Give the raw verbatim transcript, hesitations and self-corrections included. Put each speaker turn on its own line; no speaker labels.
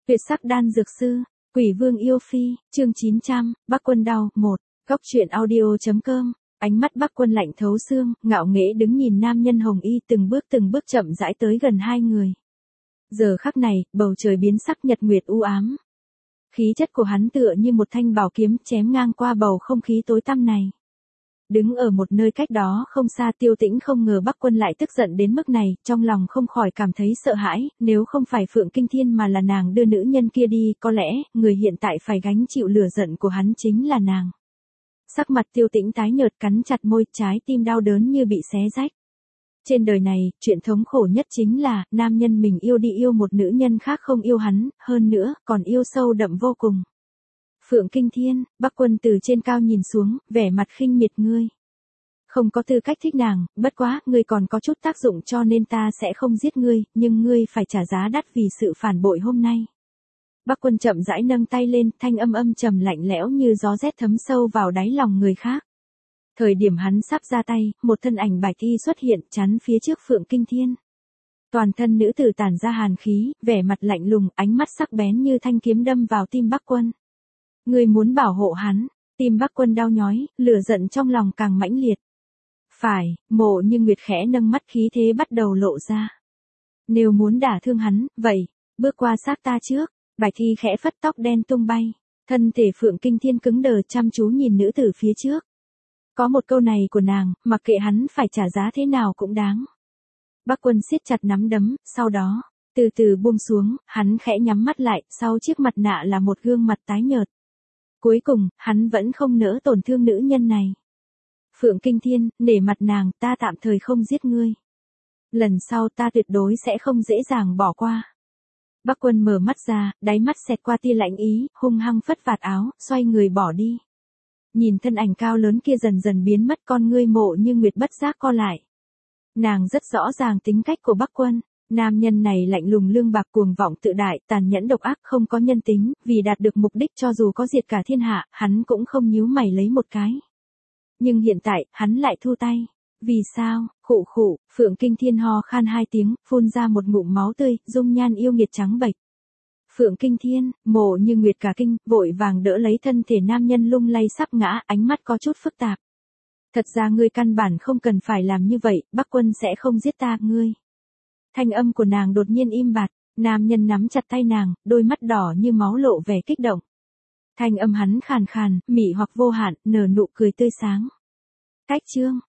Tuyệt sắc đan dược sư, Quỷ Vương yêu phi, chương chín trăm, Bắc Quân đau, một, Góc truyện audio.com. Ánh mắt Bắc Quân lạnh thấu xương, ngạo nghễ đứng nhìn nam nhân hồng y từng bước từng bước chậm rãi tới gần hai người. Giờ khắc này, bầu trời biến sắc nhật nguyệt u ám. Khí chất của hắn tựa như một thanh bảo kiếm chém ngang qua bầu không khí tối tăm này. Đứng ở một nơi cách đó không xa Tiêu Tĩnh không ngờ Bắc Quân lại tức giận đến mức này, trong lòng không khỏi cảm thấy sợ hãi, nếu không phải Phượng Kinh Thiên mà là nàng đưa nữ nhân kia đi, có lẽ, người hiện tại phải gánh chịu lửa giận của hắn chính là nàng. Sắc mặt Tiêu Tĩnh tái nhợt cắn chặt môi, trái tim đau đớn như bị xé rách. Trên đời này, chuyện thống khổ nhất chính là, nam nhân mình yêu đi yêu một nữ nhân khác không yêu hắn, hơn nữa, còn yêu sâu đậm vô cùng. Phượng Kinh Thiên, Bắc Quân từ trên cao nhìn xuống, vẻ mặt khinh miệt ngươi. Không có tư cách thích nàng, bất quá, ngươi còn có chút tác dụng cho nên ta sẽ không giết ngươi, nhưng ngươi phải trả giá đắt vì sự phản bội hôm nay. Bắc Quân chậm rãi nâng tay lên, thanh âm âm trầm lạnh lẽo như gió rét thấm sâu vào đáy lòng người khác. Thời điểm hắn sắp ra tay, một thân ảnh bạch y xuất hiện chắn phía trước Phượng Kinh Thiên. Toàn thân nữ tử tản ra hàn khí, vẻ mặt lạnh lùng, ánh mắt sắc bén như thanh kiếm đâm vào tim Bắc Quân. Ngươi muốn bảo hộ hắn, tim Bắc Quân đau nhói, lửa giận trong lòng càng mãnh liệt. Phải, Mộ Như Nguyệt khẽ nâng mắt khí thế bắt đầu lộ ra. Nếu muốn đả thương hắn, vậy, bước qua xác ta trước, bạch thi khẽ phất tóc đen tung bay, thân thể Phượng Kinh Thiên cứng đờ chăm chú nhìn nữ tử phía trước. Có một câu này của nàng, mặc kệ hắn phải trả giá thế nào cũng đáng. Bắc Quân siết chặt nắm đấm, sau đó, từ từ buông xuống, hắn khẽ nhắm mắt lại, sau chiếc mặt nạ là một gương mặt tái nhợt. Cuối cùng, hắn vẫn không nỡ tổn thương nữ nhân này. Phượng Kinh Thiên, nể mặt nàng, ta tạm thời không giết ngươi. Lần sau ta tuyệt đối sẽ không dễ dàng bỏ qua. Bắc Quân mở mắt ra, đáy mắt xẹt qua tia lạnh ý, hung hăng phất vạt áo, xoay người bỏ đi. Nhìn thân ảnh cao lớn kia dần dần biến mất, con ngươi Mộ Như Nguyệt bất giác co lại. Nàng rất rõ ràng tính cách của Bắc Quân. Nam nhân này lạnh lùng lương bạc cuồng vọng tự đại, tàn nhẫn độc ác không có nhân tính, vì đạt được mục đích cho dù có diệt cả thiên hạ, hắn cũng không nhíu mày lấy một cái. Nhưng hiện tại, hắn lại thu tay. Vì sao? Khụ khụ, Phượng Kinh Thiên ho khan hai tiếng, phun ra một ngụm máu tươi, dung nhan yêu nghiệt trắng bệch. Phượng Kinh Thiên, Mộ Như Nguyệt cả kinh, vội vàng đỡ lấy thân thể nam nhân lung lay sắp ngã, ánh mắt có chút phức tạp. Thật ra ngươi căn bản không cần phải làm như vậy, Bắc Quân sẽ không giết ta, ngươi. Thanh âm của nàng đột nhiên im bặt, nam nhân nắm chặt tay nàng, đôi mắt đỏ như máu lộ vẻ kích động. Thanh âm hắn khàn khàn, mị hoặc vô hạn, nở nụ cười tươi sáng. Cách chương,